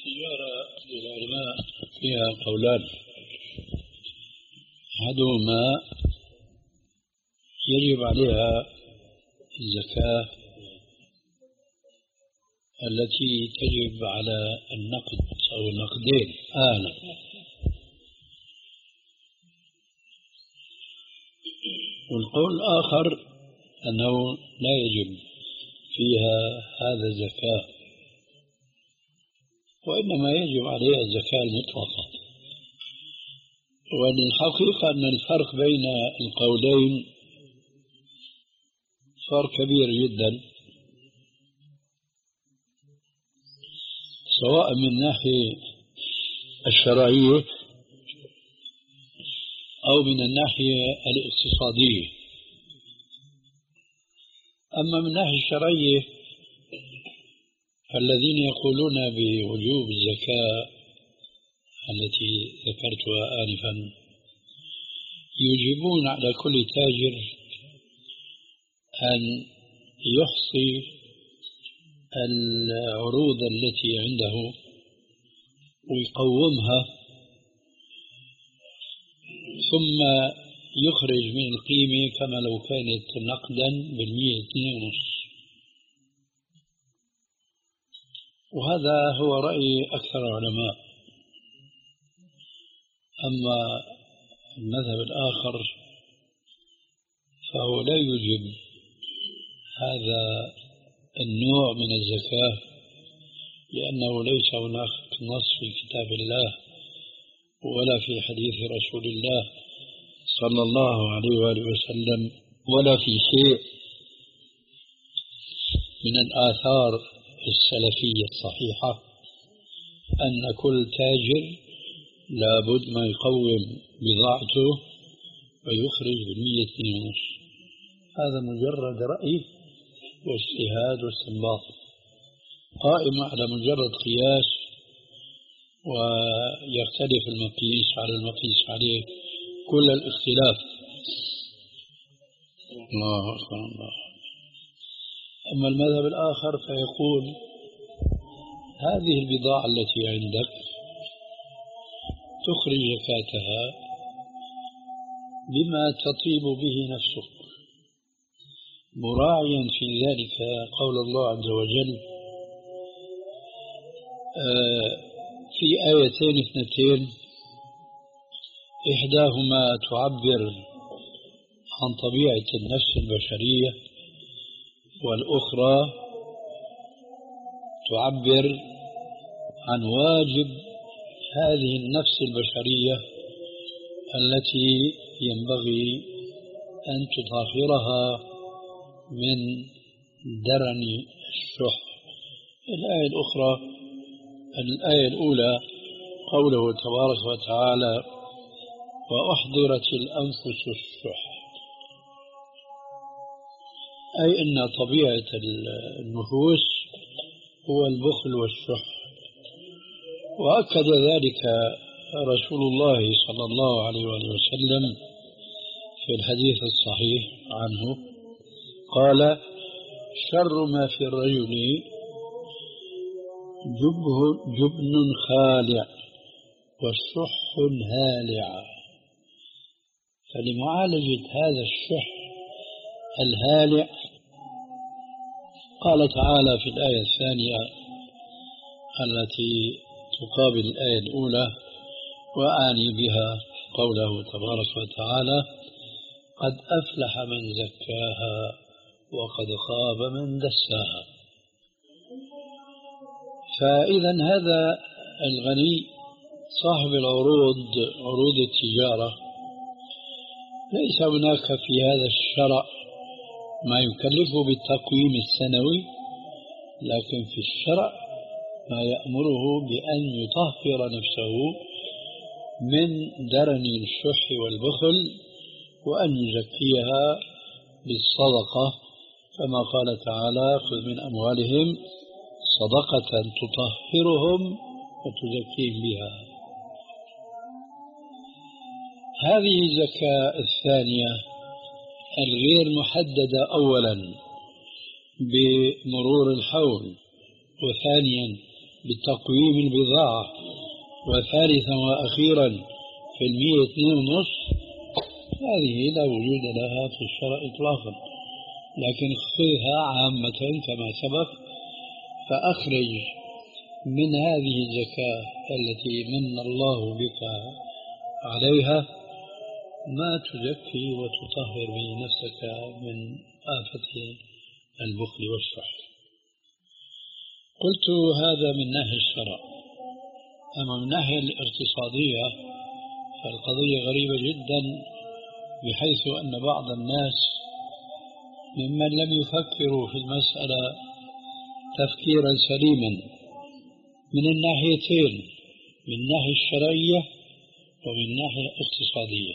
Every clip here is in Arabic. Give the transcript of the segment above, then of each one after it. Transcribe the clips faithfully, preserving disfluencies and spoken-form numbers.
التجارة للعلماء فيها قولان. أحدهما يجب عليها الزكاة التي تجب على النقد أو النقدين آنا، والقول الآخر أنه لا يجب فيها هذا الزكاة، وإنما يجب عليها الزكاة المطلقة. والحقيقة أن الفرق بين القولين فرق كبير جدا، سواء من الناحية الشرعية أو من الناحية الاقتصادية. أما من الناحية الشرعية فالذين يقولون بوجوب الزكاة التي ذكرتها آنفا يجيبون على كل تاجر أن يحصي العروض التي عنده ويقومها، ثم يخرج من القيمة كما لو كانت نقدا بالمئة اثنين ونصف. وهذا هو رأي أكثر العلماء. أما المذهب الآخر فهو لا يوجب هذا النوع من الزكاة، لأنه ليس هناك نص في كتاب الله ولا في حديث رسول الله صلى الله عليه وآله وسلم ولا في شيء من الآثار السلفية الصحيحة أن كل تاجر لابد ما يقوم بضاعته ويخرج بالمئة اثنين ونصف. هذا مجرد رأي واجتهاد واستنباط قائم على مجرد قياس، ويختلف المقيس على المقيس عليه كل الاختلاف. الله أكبر الله. أما المذهب الآخر فيقول هذه البضاعة التي عندك تخرج زكاتها بما تطيب به نفسك، مراعيا في ذلك قول الله عز وجل في آيتين اثنتين، إحداهما تعبر عن طبيعة النفس البشرية، والأخرى تعبر عن واجب هذه النفس البشرية التي ينبغي أن تطهرها من درن الشح. الآية الأخرى الآية الأولى قوله تبارك وتعالى وأحضرت الأنفس الشح، أي أن طبيعة النفوس هو البخل والشح. وأكد ذلك رسول الله صلى الله عليه وسلم في الحديث الصحيح عنه قال شر ما في الرجل جبه جبن خالع والشح هالع. فلمعالجة هذا الشح الهالع قال تعالى في الآية الثانية التي تقابل الآية الأولى، وأعني بها قوله تبارك وتعالى قد أفلح من زكاها وقد خاب من دساها. فإذا هذا الغني صاحب العروض عروض التجارة ليس هناك في هذا الشرع ما يكلفه بالتقويم السنوي، لكن في الشرع ما يأمره بأن يطهر نفسه من درن الشح والبخل وأن يزكيها بالصدقة، كما قال تعالى خذ من أموالهم صدقة تطهرهم وتزكيهم بها. هذه الزكاة الثانية الغير محددة أولا بمرور الحول، وثانيا بتقويم البضاعة، وثالثا وأخيرا في المية اثنين ونص، هذه لا وجود لها في الشرع إطلاقا. لكن خذها عامة كما سبق، فأخرج من هذه الزكاة التي من الله بك عليها ما تزكي وتطهر به نفسك من آفة البخل والشح. قلت هذا من ناحية الشرع. أما من الناحية الاقتصادية فالقضية غريبة جدا، بحيث أن بعض الناس ممن لم يفكروا في المسألة تفكيرا سليما من الناحيتين، من الناحية الشرعية ومن الناحية الاقتصادية.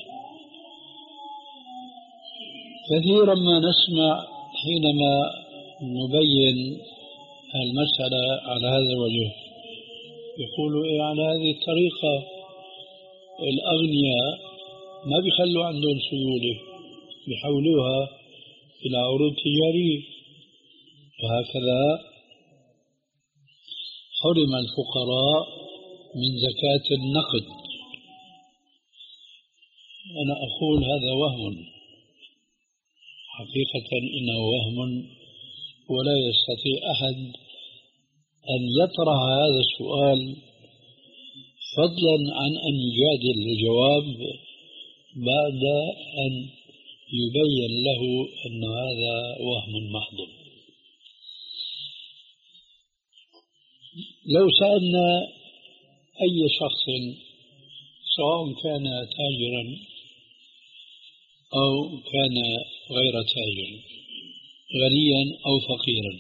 كثيرا ما نسمع حينما نبين المسألة على هذا الوجه يقولوا إيه على هذه الطريقة الأغنياء ما بيخلوا عندهم سيولة، بيحولوها إلى عروض تجارية، وهكذا حرم الفقراء من زكاة النقد. أنا أقول هذا وهم، حقيقة إنه وهم، ولا يستطيع أحد أن يطرح هذا السؤال فضلا عن أن يجادل الجواب بعد أن يبين له أن هذا وهم محض. لو سألنا أي شخص سواء كان تاجرا أو كان غير تاجر، غنيا أو فقيرا،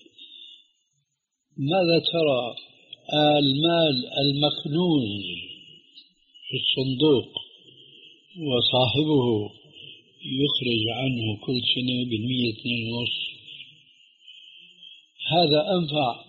ماذا ترى المال المكنوز في الصندوق وصاحبه يخرج عنه كل سنة بالمية اثنين ونص، هذا أنفع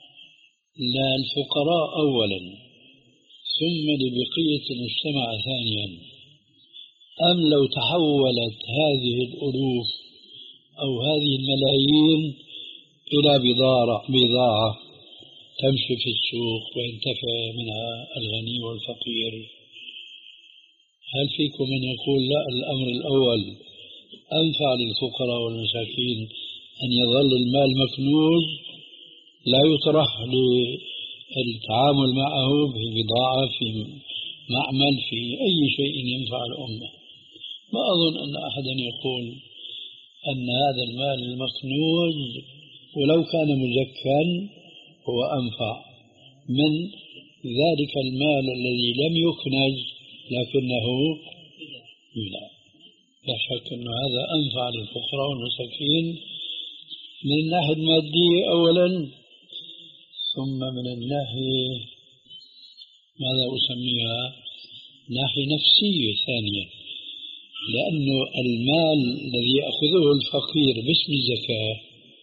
للفقراء أولا ثم لبقية المجتمع ثانيا، أم لو تحولت هذه الألوف أو هذه الملايين إلى بضاعة بضاعة تمشي في السوق وينتفع منها الغني والفقير؟ هل فيكم من يقول لا، الأمر الأول أنفع للفقراء والمساكين أن يظل المال مكنوز لا يطرح للتعامل معه ببضاعة في معمل في أي شيء ينفع الأمة؟ ما أظن أن أحدا يقول أن هذا المال المكنوز ولو كان مزكا هو أنفع من ذلك المال الذي لم يكنز لكنه لا. لا شك أن هذا أنفع للفقراء والمساكين من الناحية المادية أولا، ثم من الناحية ماذا أسميها ناحية نفسية ثانية، لأن المال الذي يأخذه الفقير باسم الزكاة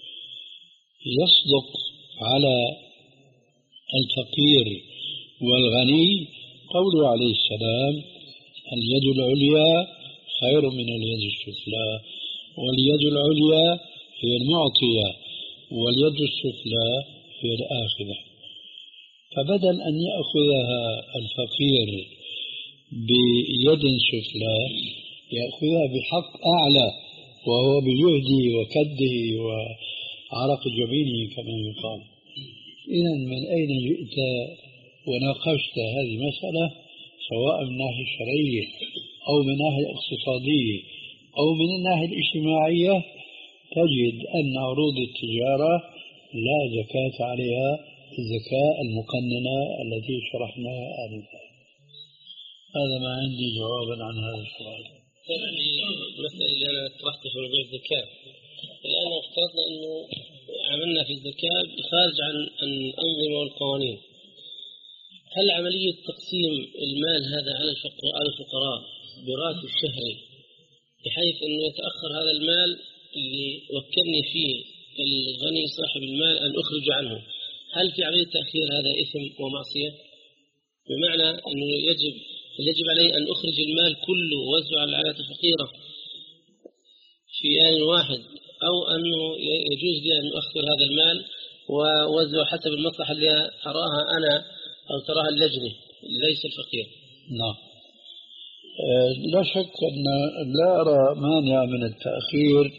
يصدق على الفقير والغني قوله عليه السلام: اليد العليا خير من اليد السفلى، واليد العليا هي المعطية واليد السفلى هي الآخذة. فبدل أن يأخذها الفقير بيد سفلى يأخذها بحق أعلى، وهو بجهده وكده وعرق جبينه كما يقال. إذن من أين جئت وناقشت هذه المسألة سواء من الناحية الشرعية أو من الناحية الاقتصادية أو من الناحية الاجتماعية، تجد أن عروض التجارة لا زكاة عليها الزكاة المقننة التي شرحناها آنفا. هذا ما عندي جوابا عن هذا السؤال. المسألة اللي أنا طرحتها في موضوع الزكاة، الآن افترضنا أنه عملنا في الزكاة خارج عن الأنظمة والقوانين، هل عملية تقسيم المال هذا على الفقراء براتب شهري بحيث أنه يتأخر هذا المال اللي وكلني فيه الغني صاحب المال أن أخرج عنه، هل في عملية تأخير هذا إثم ومعصية؟ بمعنى أنه يجب يجب علي أن أخرج المال كله ووزعه على العائلات الفقيرة في آن واحد، أو أنه يجوز لي أن أخر هذا المال ووزعه حسب المصلحة اللي أراها أنا أو تراها اللجنة ليس الفقير. نعم. لا شك أن لا أرى مانع من التأخير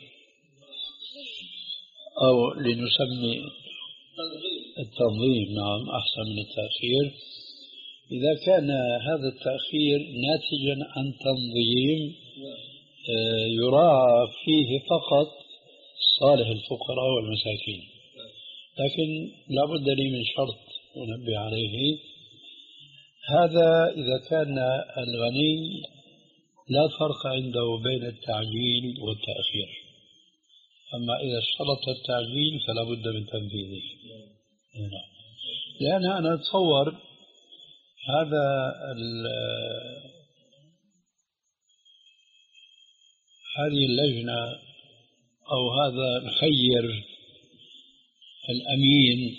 أو لنسمي التنظيم، نعم أحسن من التأخير، إذا كان هذا التأخير ناتجا عن تنظيم يراعى فيه فقط صالح الفقراء والمساكين. لكن لا بد لي من شرط أنبه عليه، هذا إذا كان الغني لا فرق عنده بين التعجيل والتأخير، أما إذا اشترط التعجيل فلا بد من تنفيذه. لأن أنا أتصور هذا هذه اللجنة أو هذا الخير الأمين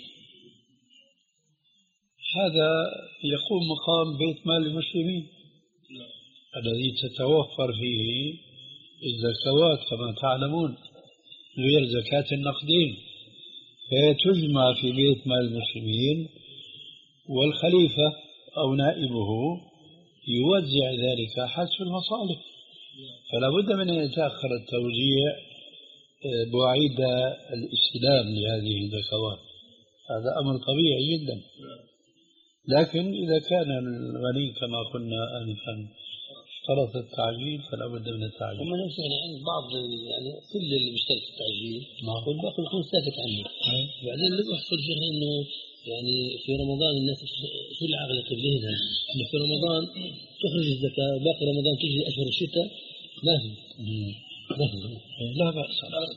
هذا يقوم مقام بيت مال المسلمين الذي تتوفر فيه الزكوات كما تعلمون غير زكاة النقدين، فهي تجمع في بيت مال المسلمين، والخليفة أو نائبه يوزع ذلك حسب المصالح. فلا بد من أن يتأخر التوزيع بعيد الاستلام لهذه الزكوات، هذا أمر طبيعي جدا. لكن إذا كان الغني كما قلنا آنفا اشترط التعجيل فلا بد من التعجيل. ومن يعني عند بعض يعني كل اللي بيشترط التعجيل والباقي يكون ساكت عنه. بعدين اللي بيحصل شيخنا إنه يعني في رمضان الناس شو العقل تبلينها إنه في رمضان تخرج الزكاة، باقي رمضان تجي أشهر الشتاء ما في. لا بأس.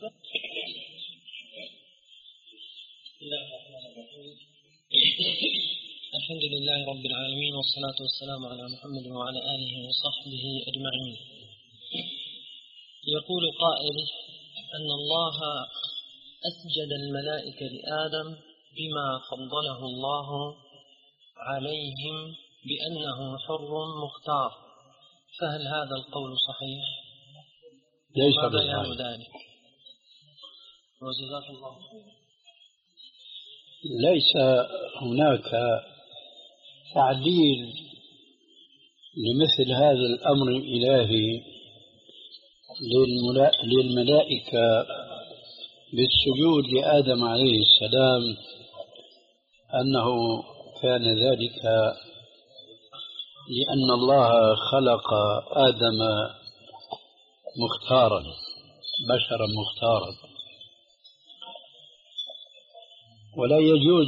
الحمد لله رب العالمين، والصلاة والسلام على محمد وعلى آله وصحبه أجمعين. يقول قائل أن الله أسجد الملائكة لآدم بما فضله الله عليهم بأنه حر مختار، فهل هذا القول صحيح؟ ليس ما بيان ذلك؟ وجزاك الله. ليس هناك تعديل لمثل هذا الأمر الإلهي للملائكة بالسجود لآدم عليه السلام أنه كان ذلك لأن الله خلق آدم مختارا، بشرا مختارا، ولا يجوز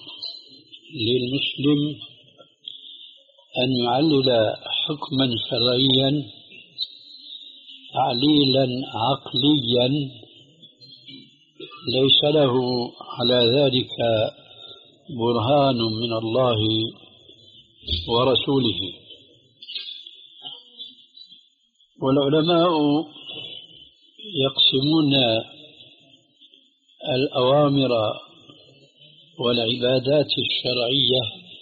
للمسلم أن يعلل حكما شرعيا تعليلا عقليا ليس له على ذلك برهان من الله ورسوله. والعلماء يقسمون الأوامر والعبادات الشرعية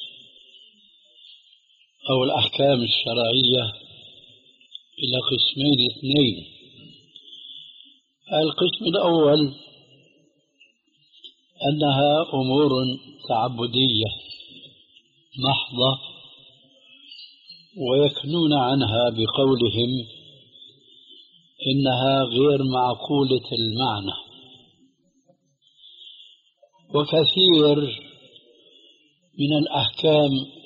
أو الأحكام الشرعية إلى قسمين اثنين. القسم الأول أنها أمور تعبدية محضة، ويكنون عنها بقولهم إنها غير معقولة المعنى. وكثير من الأحكام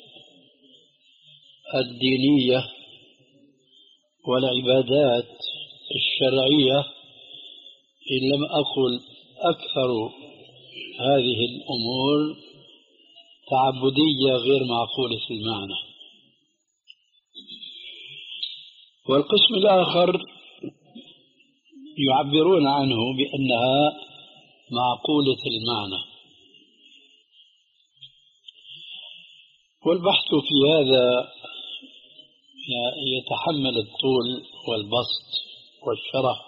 الدينية والعبادات الشرعية إن لم أقل أكثر هذه الأمور تعبدية غير معقولة المعنى. والقسم الآخر يعبرون عنه بأنها معقولة المعنى. والبحث في هذا يتحمل الطول والبسط والشرح،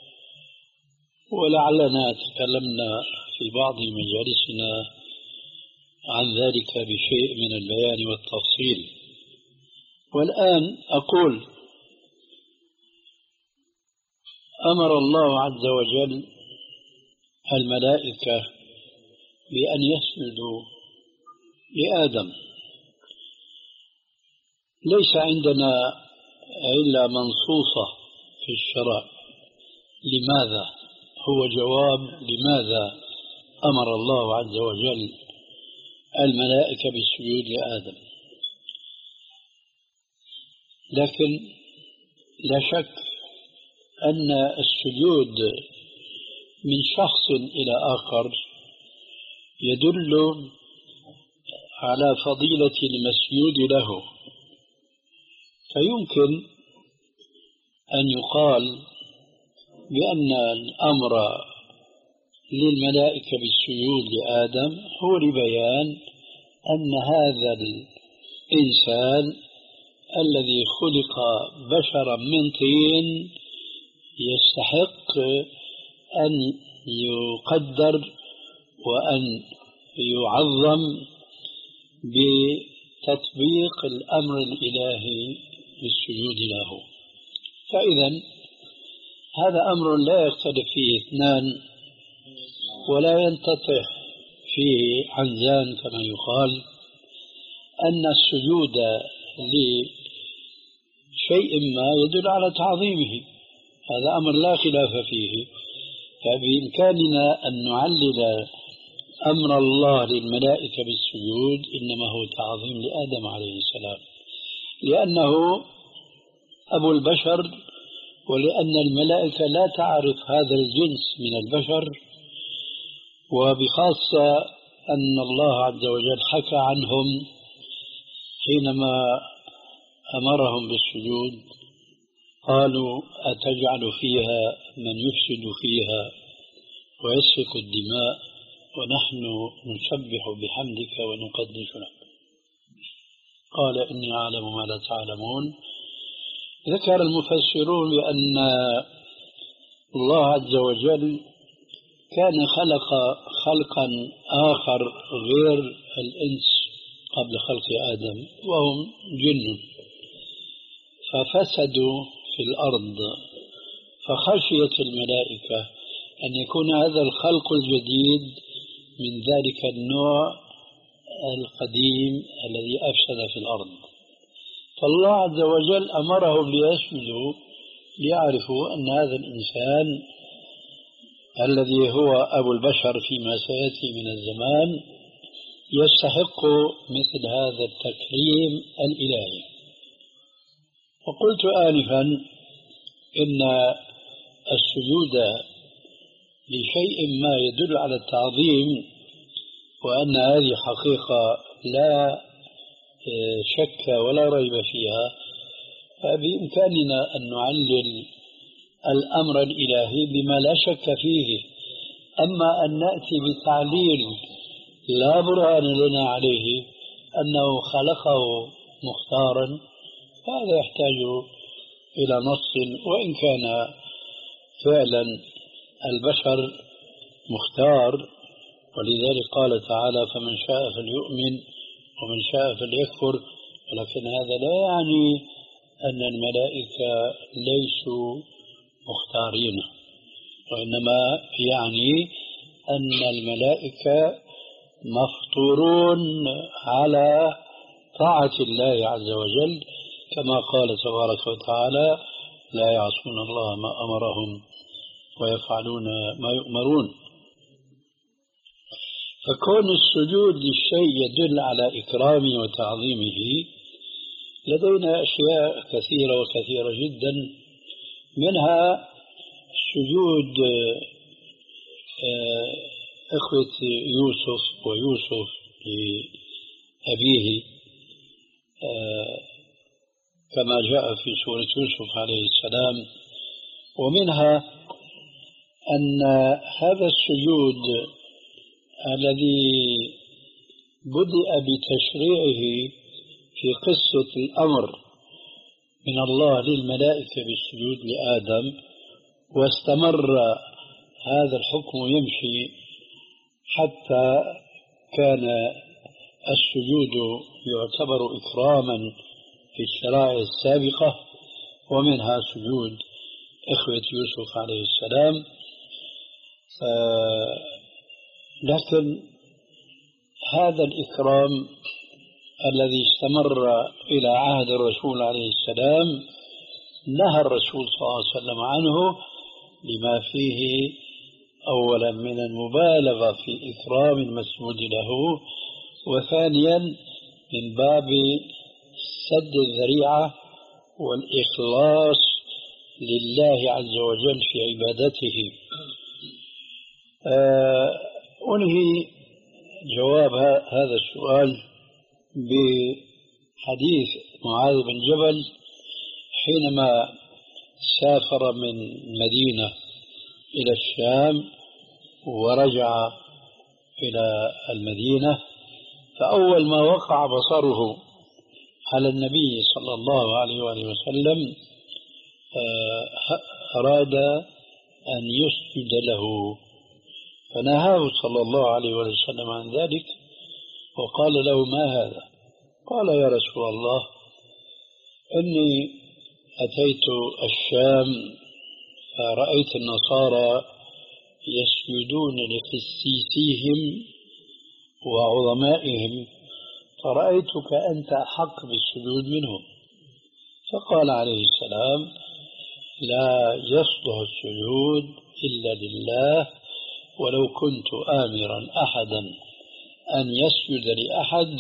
ولعلنا تكلمنا في بعض مجالسنا عن ذلك بشيء من البيان والتفصيل. والآن أقول أمر الله عز وجل الملائكة بأن يسجدوا لآدم. ليس عندنا إلا منصوصة في الشرع لماذا، هو جواب لماذا أمر الله عز وجل الملائكة بالسجود لآدم. لكن لا شك أن السجود من شخص إلى آخر يدل على فضيلة المسجود له، فيمكن أن يقال بأن الأمر للملائكة بالسجود لآدم هو لبيان أن هذا الإنسان الذي خلق بشرا من طين يستحق أن يقدر وأن يعظم بتطبيق الأمر الإلهي بالسجود له. فإذا هذا أمر لا يختلف فيه اثنان ولا ينتطح فيه عنزان كما يقال، أن السجود لشيء ما يدل على تعظيمه، هذا أمر لا خلاف فيه. فبإمكاننا أن نعلل أمر الله للملائكة بالسجود إنما هو تعظيم لآدم عليه السلام، لأنه أبو البشر، ولأن الملائكة لا تعرف هذا الجنس من البشر، وبخاصة أن الله عز وجل حكى عنهم حينما أمرهم بالسجود، قالوا أتجعل فيها من يفسد فيها ويسفك الدماء ونحن نسبح بحمدك ونقدس لك، قال إني أعلم ما لا تعلمون. ذكر المفسرون بأن الله عز وجل كان خلق خلقا آخر غير الإنس قبل خلق آدم وهم جن، ففسدوا في الأرض، فخشيت الملائكة أن يكون هذا الخلق الجديد من ذلك النوع القديم الذي أفسد في الأرض، فالله عز وجل أمرهم ليسجدوا ليعرفوا أن هذا الإنسان الذي هو أبو البشر فيما سيأتي من الزمان يستحق مثل هذا التكريم الإلهي. وقلت آنفا إن السجود لشيء ما يدل على التعظيم، وأن هذه حقيقة لا شك ولا ريب فيها، فبإمكاننا أن نعلل الأمر الإلهي بما لا شك فيه. أما أن نأتي بتعليل لا برهان لنا عليه أنه خلقه مختارا، هذا يحتاج إلى نص، وإن كان فعلا البشر مختار، ولذلك قال تعالى فمن شاء فليؤمن ومن شاء فليكفر، ولكن هذا لا يعني أن الملائكة ليسوا مختارين، وإنما يعني أن الملائكة مفطورون على طاعة الله عز وجل، كما قال تبارك وتعالى لا يعصون الله ما أمرهم ويفعلون ما يؤمرون. فكون السجود للشيء يدل على إكرامه وتعظيمه، لدينا أشياء كثيرة وكثيرة جدا، منها سجود إخوة يوسف ويوسف لأبيه كما جاء في سورة يوسف عليه السلام، ومنها أن هذا السجود الذي بدأ بتشريعه في قصة الأمر من الله للملائكة بالسجود لآدم، واستمر هذا الحكم يمشي حتى كان السجود يعتبر إكراما في الشرائع السابقة، ومنها سجود إخوة يوسف عليه السلام. لكن هذا الإكرام الذي استمر إلى عهد الرسول عليه السلام نهى الرسول صلى الله عليه وسلم عنه لما فيه أولا من المبالغة في إكرام المسجود له، وثانيا من باب سد الذريعة والإخلاص لله عز وجل في عبادته. أنهي جواب هذا السؤال بحديث معاذ بن جبل حينما سافر من المدينة إلى الشام ورجع إلى المدينة، فأول ما وقع بصره على النبي صلى الله عليه وآله وسلم أراد أن يسجد له، فنهاه صلى الله عليه وسلم عن ذلك وقال له: ما هذا؟ قال: يا رسول الله، إني أتيت الشام فرأيت النصارى يسجدون لقسيسيهم وعظمائهم، فرأيتك أنت أحق بالسجود منهم. فقال عليه السلام: لا يصلح السجود إلا لله، ولو كنت آمرا أحدا أن يسجد لأحد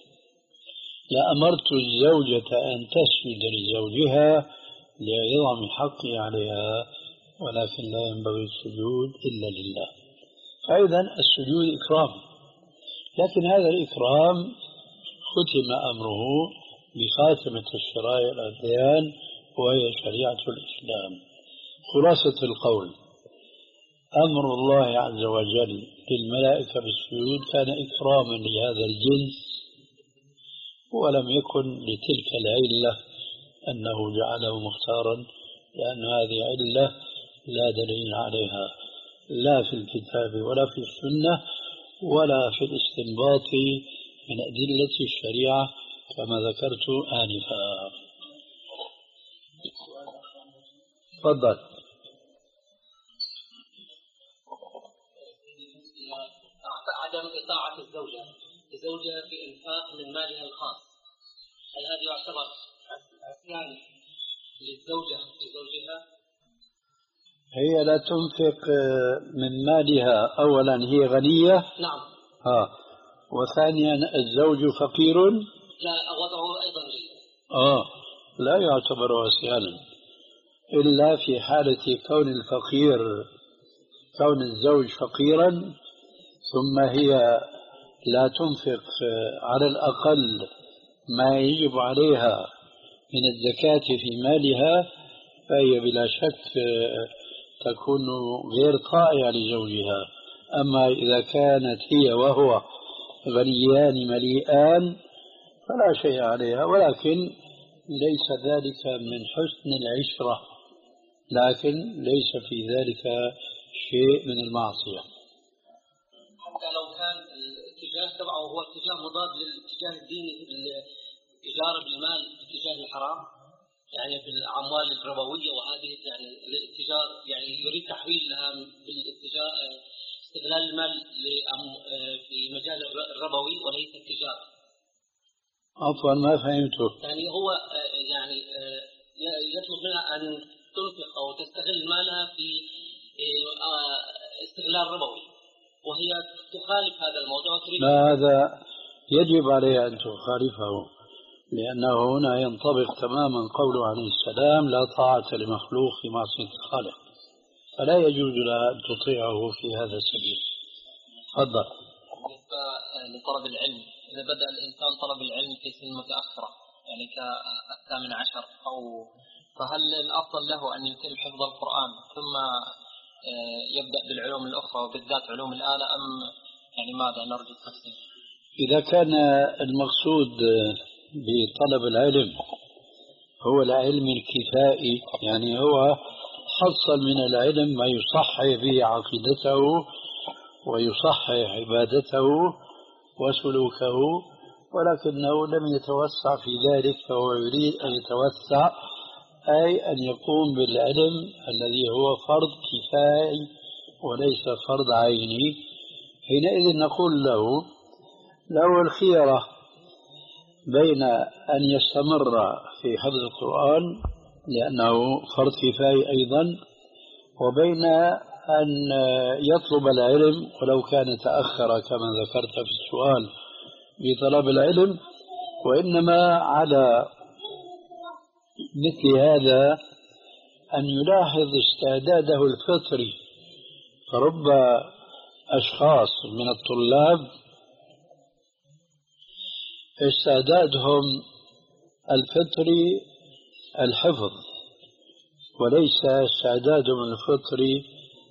لأمرت الزوجة أن تسجد لزوجها لعظم حقي عليها، ولكن لا ينبغي السجود إلا لله. فإذا السجود إكرام، لكن هذا الإكرام ختم أمره بخاتمة الشرائع الأديان وهي شريعة الإسلام. خلاصة القول: أمر الله عز وجل للملائكة بالسجود كان إكراما لهذا الجنس، ولم يكن لتلك العلة أنه جعله مختارا، لأن هذه علة لا دليل عليها لا في الكتاب ولا في السنة ولا في الاستنباط من أدلة الشريعة كما ذكرت آنفا. تفضل. عدم إطاعة الزوجة الزوجة في إنفاق من مالها الخاص، هل هذا يعتبر عصيان للزوجة لزوجها؟ هي لا تنفق من مالها، أولا هي غنية، نعم، آه. وثانيا الزوج فقير، لا، وضعه أيضا غير، آه لا يعتبر عصيانا إلا في حالة كون الفقير كون الزوج فقيرا ثم هي لا تنفق على الأقل ما يجب عليها من الزكاة في مالها، فهي بلا شك تكون غير طائعة لزوجها. أما إذا كانت هي وهو غنيان مليئان فلا شيء عليها، ولكن ليس ذلك من حسن العشرة، لكن ليس في ذلك شيء من المعصية. حتى لو كان الاتجاه تبعه هو اتجاه مضاد للاتجاه الديني الإجارة بالمال اتجاه الحرام، يعني بالأموال الربوية، وهذه يعني الاتجار يعني يريد تحويلها بالاتجاه استغلال المال في مجال الربوي وليس التجارة. عفوا ما فهمته. يعني هو يعني يطلب منها أن تنفق أو تستغل مالها في استغلال ربوي، وهي تخالف هذا الموضوع. لا، هذا يجب عليها أن تخالفه، لأنه هنا ينطبق تماما قوله عليه السلام: لا طاعة لمخلوق في معصية الخالق، فلا يجوز لها أن تطيعه في هذا السبيل. تفضل. بالنسبة لطلب العلم، إذا بدأ الإنسان طلب العلم في سن متأخرة يعني كالثامن عشر، أو فهل الأفضل له أن يتم حفظ القرآن ثم يبدأ بالعلوم الأخرى وبالذات علوم الآلة، أم يعني ماذا نرجو التفسير؟ إذا كان المقصود بطلب العلم هو العلم الكفائي، يعني هو حصل من العلم ما يصحح به عقيدته ويصحح عبادته وسلوكه، ولكنه لم يتوسع في ذلك، فهو يريد أن يتوسع، أي أن يقوم بالعلم الذي هو فرض كفاية وليس فرض عيني. حينئذ نقول له: له الخيرة بين أن يستمر في حفظ القرآن لأنه فرض كفاية أيضا، وبين أن يطلب العلم ولو كان تأخر كما ذكرت في السؤال بطلب العلم، وإنما على مثل هذا أن يلاحظ استعداده الفطري. فرب أشخاص من الطلاب استعدادهم الفطري الحفظ، وليس استعدادهم الفطري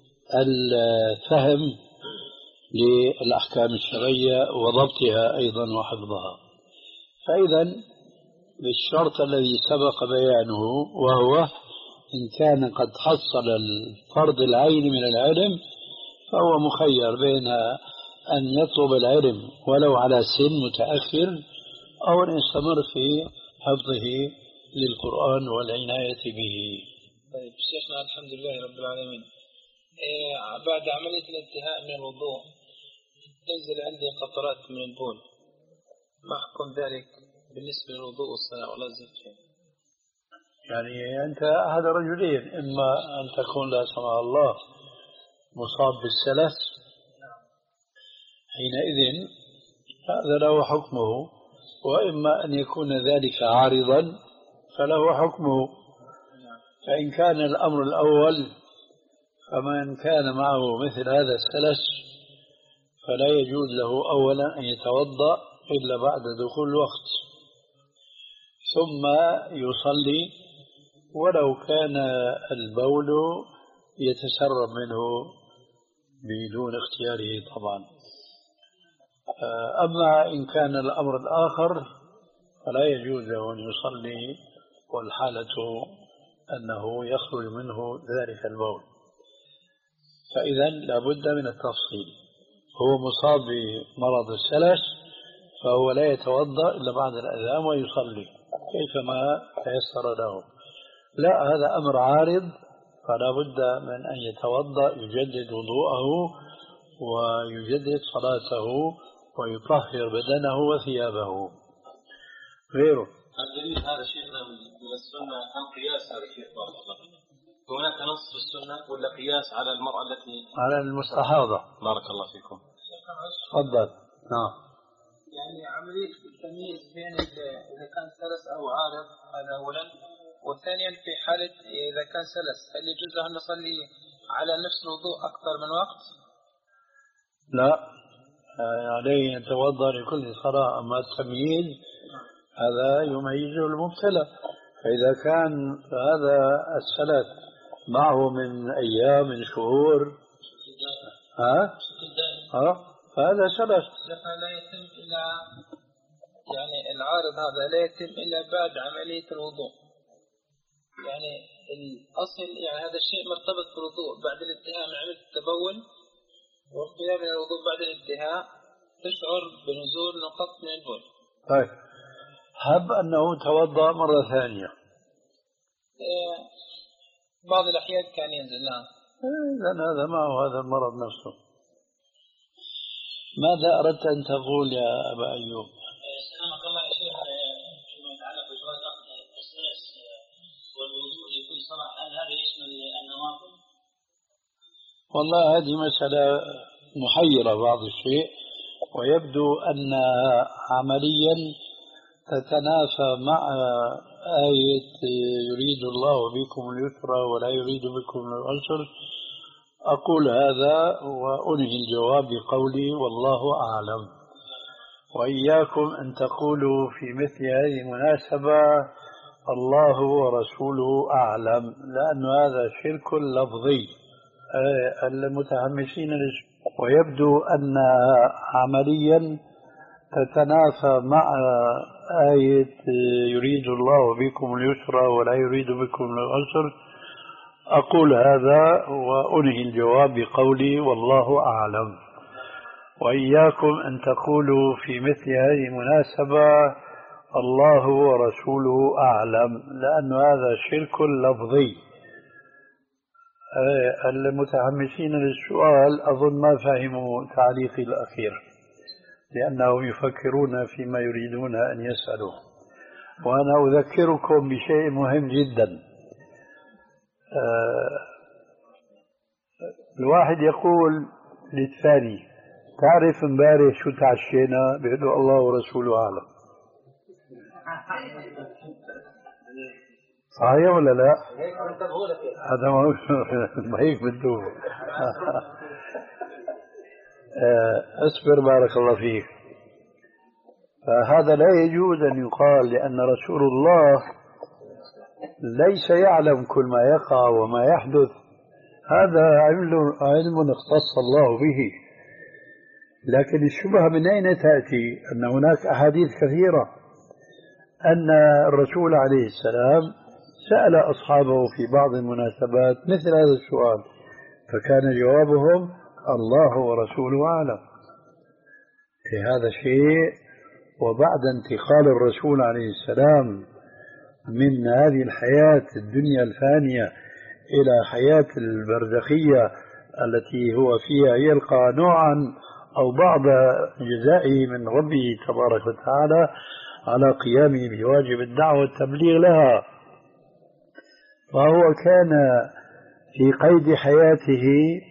الفهم للأحكام الشرعية وضبطها أيضا وحفظها. فإذا بالشرط الذي سبق بيانه، وهو إن كان قد حصل الفرض العين من العلم فهو مخير بين أن يطلب العلم ولو على سن متأخر أو أن يستمر في حفظه للقرآن والعناية به. طيب شيخنا، الحمد لله رب العالمين. إيه بعد عملية الانتهاء من الوضوء تنزل عندي قطرات من البول، ما حكم ذلك بالنسبة للوضوء والصلاة ولا زكاة؟ يعني أنت أحد رجلين، إما أن تكون لا سمح الله مصاب بالسلس، حينئذ هذا له حكمه، وإما أن يكون ذلك عارضا فله حكمه. فإن كان الأمر الأول فمن كان معه مثل هذا السلس فلا يجوز له أولا أن يتوضأ إلا بعد دخول الوقت، ثم يصلي ولو كان البول يتسرب منه بدون اختياره طبعا. أما إن كان الأمر الآخر فلا يجوز له أن يصلي والحالة أنه يخرج منه ذلك البول. فإذا لابد من التفصيل. هو مصاب بمرض السلس فهو لا يتوضأ إلا بعد الأذان ويصلي كيفما تيسر له. لا، هذا أمر عارض، فلا بد من أن يتوضأ، يجدد وضوءه ويجدد صلاته ويطهر بدنه وثيابه. غيره الدليل هذا شيخنا من السنة أم قياس هذا الشيخ؟ هناك نص في السنة ولا قياس على المرأة التي على المستحاضة؟ بارك الله فيكم. تفضل. نعم. يعني عملية التمييز بين إذا كان سلس أو عارض، هذا أولا. وثانيا في حالة إذا كان سلس هل يجوز له أن نصلي على نفس الوضوء أكثر من وقت؟ لا، عليه أن يتوضأ لكل صلاة. أما التمييز هذا يميزه المبتلى، فإذا كان هذا السلس معه من أيام من شهور ها ها فهذا سلس. لا يتم إلا يعني العارض هذا لا يتم إلا بعد عملية الوضوء. يعني الأصل يعني هذا الشيء مرتبط بالوضوء، بعد الانتهاء من عملية التبول والقيام من الوضوء بعد الانتهاء تشعر بنزول نقط من البول. طيب، هب أنه توضأ مرة ثانية، بعض الأحيان كان ينزل. نعم. لأن هذا معه هذا المرض نفسه. ماذا أردت أن تقول يا أبا أيوب؟ سلامك الله يا شيخ، فيما يتعلق بجواز التسليس والوضوء لكل صلاة، هل هذا يشمل النوافل؟ والله هذه مسألة محيرة بعض الشيء، ويبدو أنها عمليا تتنافى مع آية يريد الله بكم اليسر ولا يريد بكم العسر. أقول هذا وأنهي الجواب بقولي والله أعلم، وإياكم أن تقولوا في مثل هذه المناسبة الله ورسوله أعلم، لأن هذا شرك لفظي المتهمسين. ويبدو أنها عمليا تتنافى مع آية يريد الله بكم اليسر ولا يريد بكم العسر. أقول هذا وأنهي الجواب بقولي والله أعلم، وإياكم أن تقولوا في مثل هذه المناسبة الله ورسوله أعلم، لأن هذا شرك لفظي. المتحمسين للسؤال أظن ما فهموا تعليقي الأخير، لأنهم يفكرون فيما يريدون أن يسألوا. وأنا أذكركم بشيء مهم جدا. آه الواحد يقول للثاني: تعرف امبارح شو تعشينا؟ بيقول له: الله ورسوله أعلم. صحيح ولا لا؟ هذا ما هيك بده. اصبر بارك الله فيك. فهذا لا يجوز أن يقال، لأن رسول الله ليس يعلم كل ما يقع وما يحدث. هذا علم اختص الله به. لكن الشبهة من أين تأتي؟ أن هناك أحاديث كثيرة أن الرسول عليه السلام سأل أصحابه في بعض المناسبات مثل هذا السؤال، فكان جوابهم: الله ورسوله أعلم. هذا شيء. وبعد انتقال الرسول عليه السلام من هذه الحياة الدنيا الفانية إلى حياة البرزخية التي هو فيها يلقى نوعا أو بعض جزائه من ربه تبارك وتعالى على قيامه بواجب الدعوة والتبليغ لها، فهو كان في قيد حياته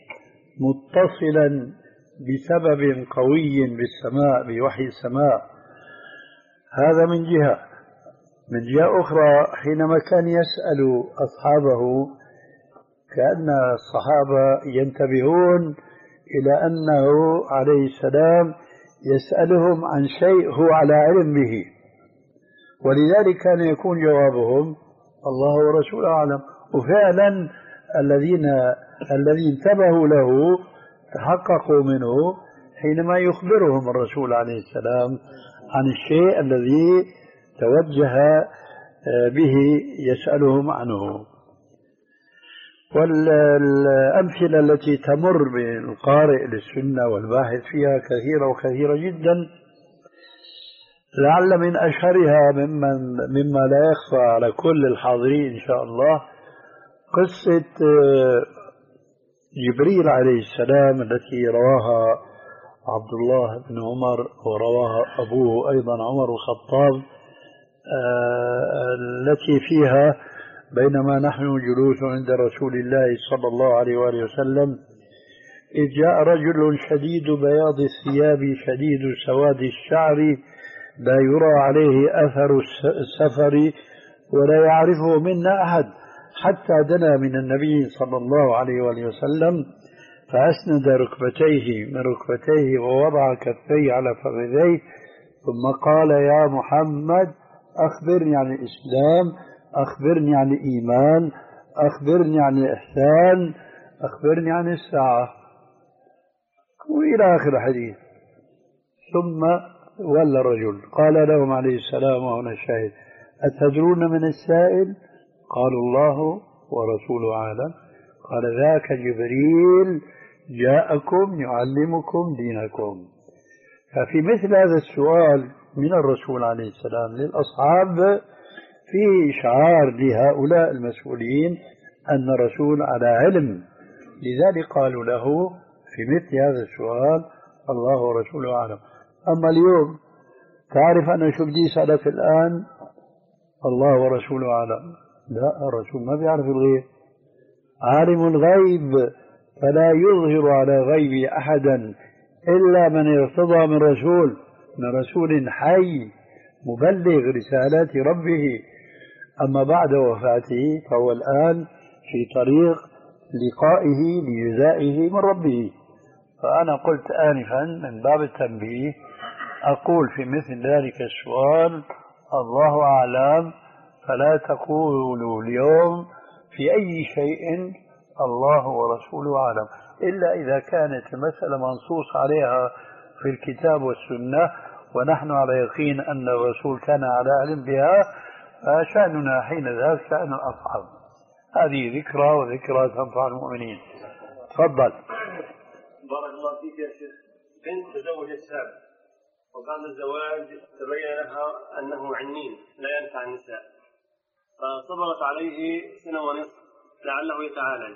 متصلا بسبب قوي بالسماء، بوحي السماء. هذا من جهة. من جهة أخرى، حينما كان يسأل أصحابه كأن الصحابة ينتبهون إلى أنه عليه السلام يسألهم عن شيء هو على علم به، ولذلك كان يكون جوابهم: الله ورسوله أعلم. وفعلا الذين الذين انتبهوا له تحققوا منه حينما يخبرهم الرسول عليه السلام عن الشيء الذي توجه به يسألهم عنه. والأمثلة التي تمر بالقارئ للسنة والباحث فيها كثيرة وكثيرة جدا. لعل من أشهرها ممن مما لا يخفى على كل الحاضرين إن شاء الله قصة جبريل عليه السلام التي رواها عبد الله بن عمر ورواها أبوه أيضا عمر الخطاب، التي فيها: بينما نحن جلوس عند رسول الله صلى الله عليه وآله وسلم إذ جاء رجل شديد بياض الثياب شديد سواد الشعر لا يرى عليه أثر السفر ولا يعرفه منا أحد، حتى دنا من النبي صلى الله عليه وآله وسلم فأسند ركبتيه من ركبتيه ووضع كفيه على فخذيه ثم قال: يا محمد أخبرني عن الإسلام، أخبرني عن الإيمان، أخبرني عن الإحسان، أخبرني عن الساعة، وإلى آخر الحديث. ثم ولى الرجل قال لهم عليه السلام وهنا الشاهد: أتدرون من السائل؟ قالوا: الله ورسوله أعلم. قال: ذاك جبريل جاءكم يعلمكم دينكم. ففي مثل هذا السؤال من الرسول عليه السلام للأصحاب فيه إشعار لهؤلاء المسؤولين أن الرسول على علم، لذلك قالوا له في مثل هذا السؤال: الله ورسوله أعلم. أما اليوم تعرف أنا شو بدي أسألك الآن؟ الله ورسوله أعلم. لا، الرسول ما بيعرف الغيب، عالم الغيب فلا يظهر على غيب أحدا إلا من ارتضى من رسول من رسول حي مبلغ رسالات ربه. أما بعد وفاته فهو الآن في طريق لقائه لجزائه من ربه. فأنا قلت آنفا من باب التنبيه أقول في مثل ذلك السؤال: الله أعلم، فلا تقولوا اليوم في أي شيء الله ورسوله أعلم، إلا إذا كانت المسألة منصوص عليها في الكتاب والسنة ونحن على يقين أن الرسول كان على علم بها، فشأننا حين ذاك شأن الأصحاب. هذه ذكرى، وذكرى تنفع المؤمنين. تفضل. بارك الله فيك يا شيخ. بنت تزوجت شاب وبعد الزواج تبين لها أنه عنين لا ينفع النساء، فصبرت عليه سنة ونصف لعله يتعالج،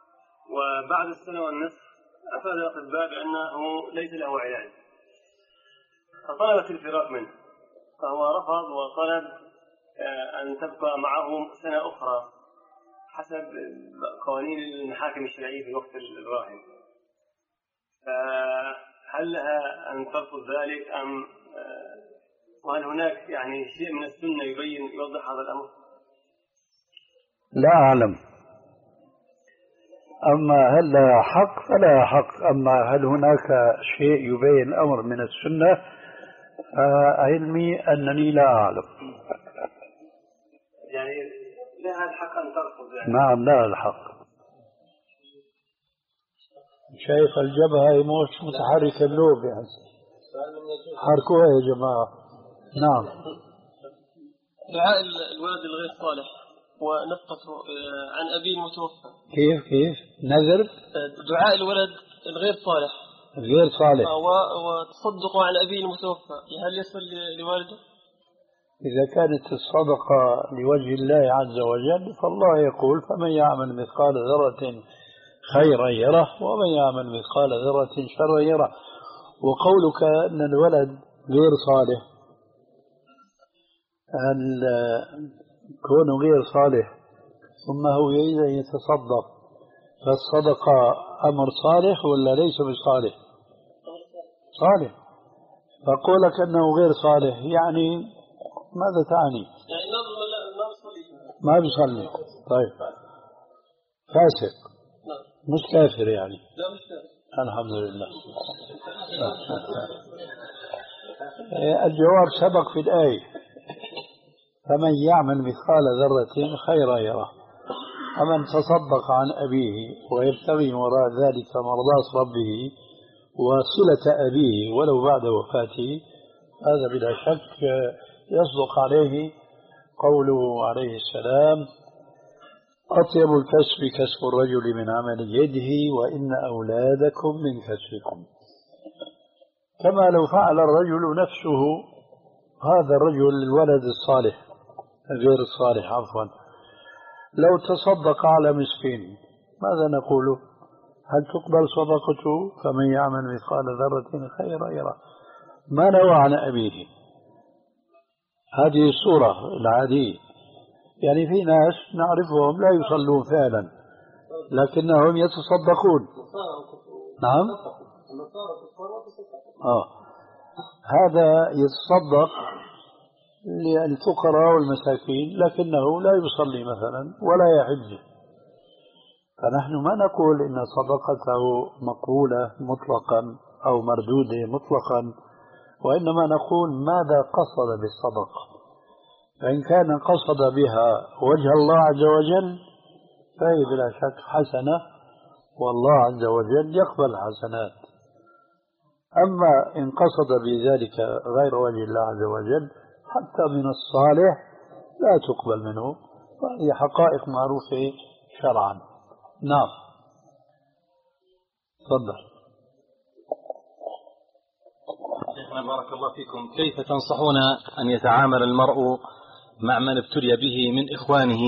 وبعد السنة والنصف أفاد الأطباء بأنه ليس له علاج، فطلبت الفراق منه، فهو رفض وطلب أن تبقى معه سنة أخرى حسب قوانين المحاكم الشرعية في الوقت الراهن. فهل لها أن ترفض ذلك أم وهل هناك يعني شيء من السنة يبين يوضح هذا الأمر؟ لا أعلم. أما هل لها حق فلا حق، أما هل هناك شيء يبين الأمر من السنة فعلمي أنني لا أعلم. يعني لها الحق أن ترفض يعني. نعم لها الحق. شايف الجبهة مش متحركة بلوب يعني. حركوها يا جماعة. نعم. دعاء الولد الغير صالح ونفقته عن أبيه المتوفى. كيف كيف نذر دعاء الولد الغير صالح غير صالح وتصدقوا عن أبيه المتوفى، هل يصل لوالده؟ إذا كانت الصدقة لوجه الله عز وجل فالله يقول فمن يعمل مثقال ذرة خيرا يره ومن يعمل مثقال ذرة شرا يره. وقولك أن الولد غير صالح، أن كونه غير صالح ثم هو يريد أن يتصدق، فالصدقة أمر صالح ولا ليس بصالح؟ صالح. فقولك أنه غير صالح يعني ماذا تعني؟ يعني ما بيصلي. ما بيصلي. طيب فاسق مش كافر يعني؟ لا مش كافر. الحمد لله. الجواب سبق في الآية فمن يعمل مثقال ذرة خيرا يره. ومن تصدق عن أبيه ويبتغي وراء ذلك مرضاة ربه وصلة أبيه ولو بعد وفاته هذا بلا شك يصدق عليه قوله عليه السلام أطيب الكسب كسب الرجل من عمل يده وإن أولادكم من كسبكم. كما لو فعل الرجل نفسه هذا الرجل الولد الصالح غير الصالح عفوا لو تصدق على مسكين ماذا نقول؟ هل تقبل صدقته؟ فمن يعمل مثقال ذرة خيرا يره. ما نوى عن أبيه. هذه الصورة العادية. يعني في ناس نعرفهم لا يصلون فعلا لكنهم يتصدقون. نعم آه. هذا يتصدق للفقراء والمساكين لكنه لا يصلي مثلا ولا يحج. فنحن ما نقول إن صدقته مقبولة مطلقا أو مردودة مطلقا، وإنما نقول ماذا قصد بالصدقة. فإن كان قصد بها وجه الله عز وجل فهي بلا شك حسنة والله عز وجل يقبل حسنات. أما إن قصد بذلك غير وجه الله عز وجل حتى من الصالح لا تقبل منه، وهي حقائق معروفة شرعا. نعم تفضل. شيخنا بارك الله فيكم، كيف تنصحون أن يتعامل المرء مع من ابتلي به من إخوانه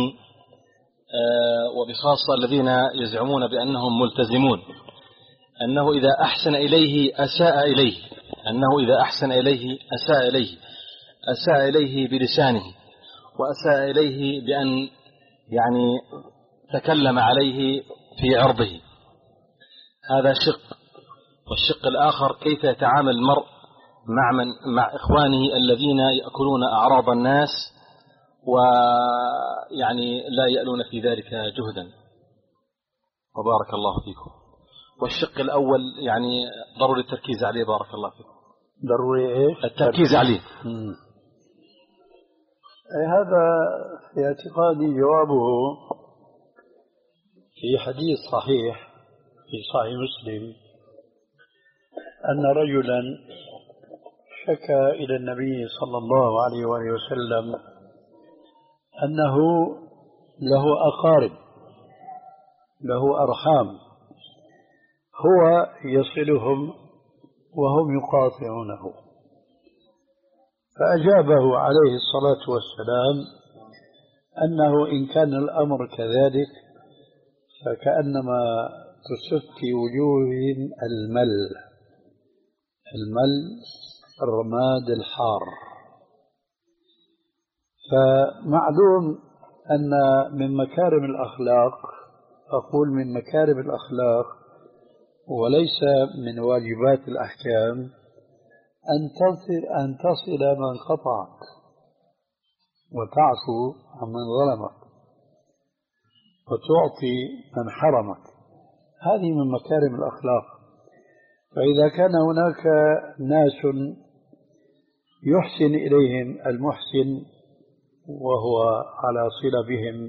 وبخاصة الذين يزعمون بأنهم ملتزمون، أنه إذا أحسن إليه أساء إليه أنه إذا أحسن إليه أساء إليه أساء إليه بلسانه وأساء إليه بأن يعني تكلم عليه في عرضه. هذا شق. والشق الآخر كيف يتعامل المرء مع من مع إخوانه الذين يأكلون أعراض الناس ويعني لا يألون في ذلك جهدا. وبارك الله فيكم. والشق الأول يعني ضروري التركيز عليه. بارك الله فيكم. ضروري إيش؟ التركيز عليه. هذا في اعتقادي جوابه في حديث صحيح في صحيح مسلم أن رجلا شكى إلى النبي صلى الله عليه وآله وسلم أنه له أقارب له أرحام هو يصلهم وهم يقاطعونه، فأجابه عليه الصلاة والسلام أنه إن كان الأمر كذلك فكأنما تصف في وجوههم المل. المل الرماد الحار. فمعلوم أن من مكارم الأخلاق، أقول من مكارم الأخلاق وليس من واجبات الأحكام، أن تصل أن تصل من قطعك وتعفو عمن ظلمك وتعطي من حرمك. هذه من مكارم الأخلاق. فإذا كان هناك ناس يحسن إليهم المحسن وهو على صلة بهم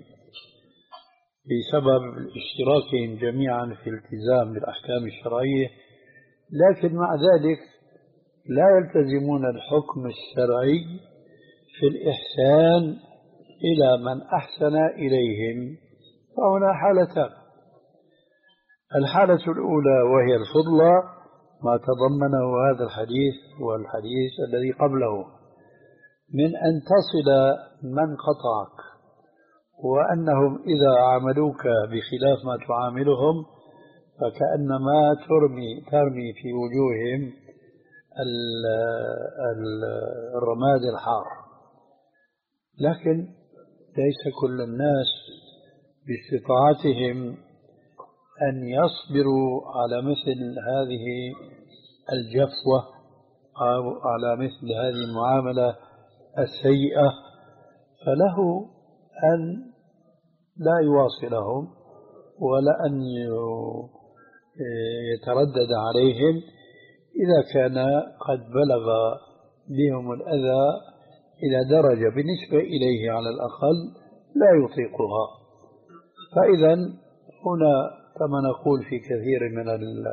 بسبب اشتراكهم جميعا في الالتزام بالأحكام الشرعية، لكن مع ذلك لا يلتزمون الحكم الشرعي في الإحسان إلى من أحسن إليهم، فهنا حالتان. الحالة الأولى وهي الفضلى، ما تضمنه هذا الحديث والحديث الذي قبله من أن تصل من قطعك، وأنهم إذا عاملوك بخلاف ما تعاملهم فكأنما ترمي ترمي في وجوههم الرماد الحار. لكن ليس كل الناس باستطاعتهم أن يصبروا على مثل هذه الجفوة أو على مثل هذه المعاملة السيئة، فله أن لا يواصلهم ولا أن يتردد عليهم إذا كان قد بلغ بهم الأذى إلى درجة بالنسبة إليه على الأقل لا يطيقها. فإذا هنا كما نقول في كثير من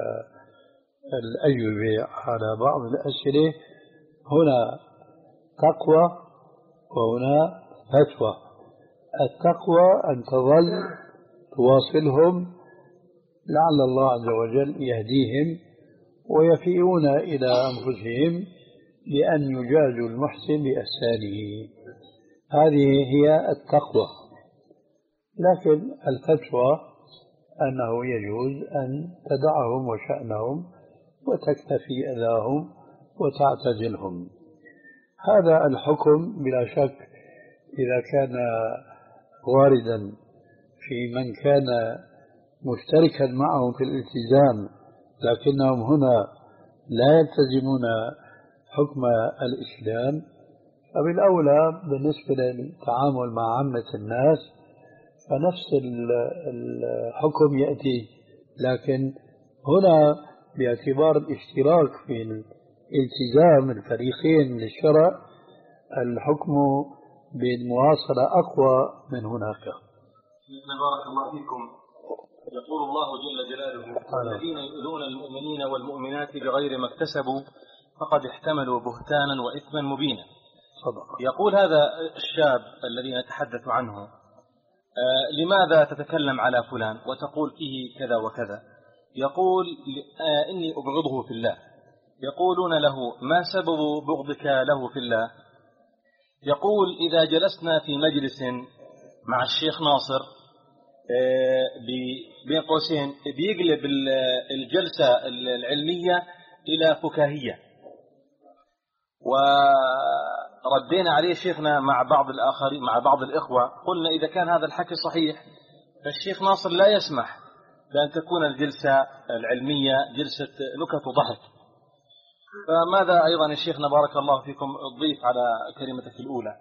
الأجوبة على بعض الأسئلة، هنا تقوى وهنا فتوى. التقوى أن تظل تواصلهم لعل الله عز وجل يهديهم ويفيئون إلى أنفسهم بأن يجازوا المحسن بإحسانه. هذه هي التقوى. لكن الفتوى أنه يجوز أن تدعهم وشأنهم وتكتفي أذاهم وتعتزلهم. هذا الحكم بلا شك إذا كان واردا في من كان مشتركا معهم في الالتزام لكنهم هنا لا يلتزمون حكم الإسلام، فبالأولى بالنسبة للتعامل مع عامة الناس فنفس الحكم يأتي. لكن هنا باعتبار الاشتراك في الالتزام الفريقين للشرع الحكم بالمواصلة أقوى من هناك. بارك الله فيكم. يقول الله جل جلاله: الذين يؤذون المؤمنين والمؤمنات بغير ما اكتسبوا فقد احتملوا بهتانا وإثما مبينا. صدق. يقول هذا الشاب الذي نتحدث عنه: آه لماذا تتكلم على فلان وتقول فيه كذا وكذا؟ يقول: آه إني أبغضه في الله. يقولون له: ما سبب بغضك له في الله؟ يقول: إذا جلسنا في مجلس مع الشيخ ناصر بين قوسين بيقلب الجلسة العلمية إلى فكاهية، وردينا عليه شيخنا مع بعض الآخرين مع بعض الإخوة قلنا إذا كان هذا الحكي صحيح فالشيخ ناصر لا يسمح بأن تكون الجلسة العلمية جلسة نكت وضحك. فماذا أيضا الشيخنا بارك الله فيكم تضيف على كلمتك الأولى؟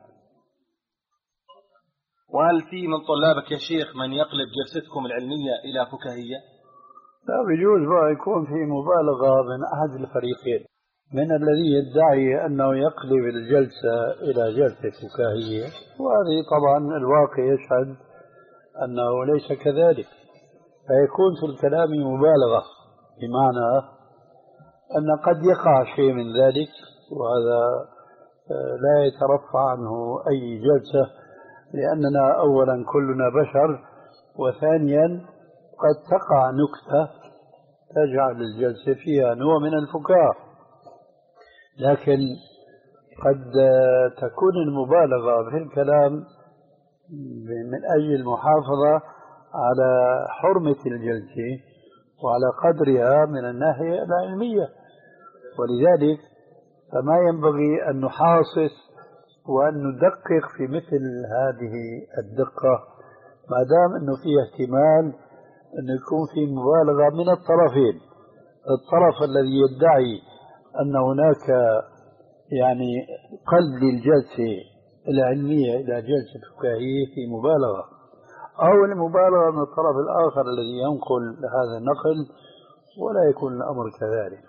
وهل في من طلابك يا شيخ من يقلب جلستكم العلمية إلى فكاهية؟ لا، بيجوز بقى يكون في مبالغة من أحد الفريقين، من الذي يدعي أنه يقلب الجلسة إلى جلسة فكاهية، وهذه طبعا الواقع يشهد أنه ليس كذلك، فيكون في الكلام مبالغة، بمعنى أن قد يقع شيء من ذلك، وهذا لا يترفع عنه أي جلسة، لأننا أولا كلنا بشر، وثانيا قد تقع نكتة تجعل الجلسة فيها نوع من الفكاهة، لكن قد تكون المبالغة في الكلام من أجل المحافظة على حرمة الجلسة وعلى قدرها من الناحية العلمية. ولذلك فما ينبغي أن نحاصص وأن ندقق في مثل هذه الدقة ما دام أنه في احتمال أن يكون في مبالغة من الطرفين. الطرف الذي يدعي أن هناك يعني قلب للجلسة العلمية إلى جلسة فقهية في مبالغة، أو المبالغة من الطرف الآخر الذي ينقل هذا النقل ولا يكون الأمر كذلك.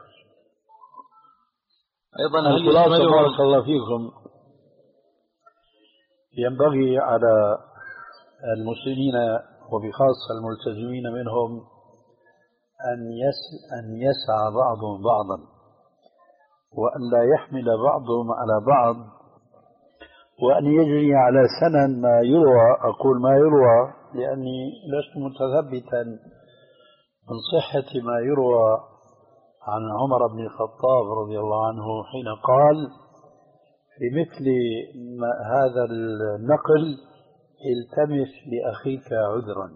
أيضا الخلاصة بارك الله فيكم، ينبغي على المسلمين وبخاصة الملتزمين منهم أن أن يسعى بعضهم بعضا، وأن لا يحمل بعضهم على بعض، وأن يجري على سنن ما يروى. أقول ما يروى لأني لست متثبتا من صحة ما يروى عن عمر بن الخطاب رضي الله عنه حين قال في مثل هذا النقل: التمس لأخيك عذرا.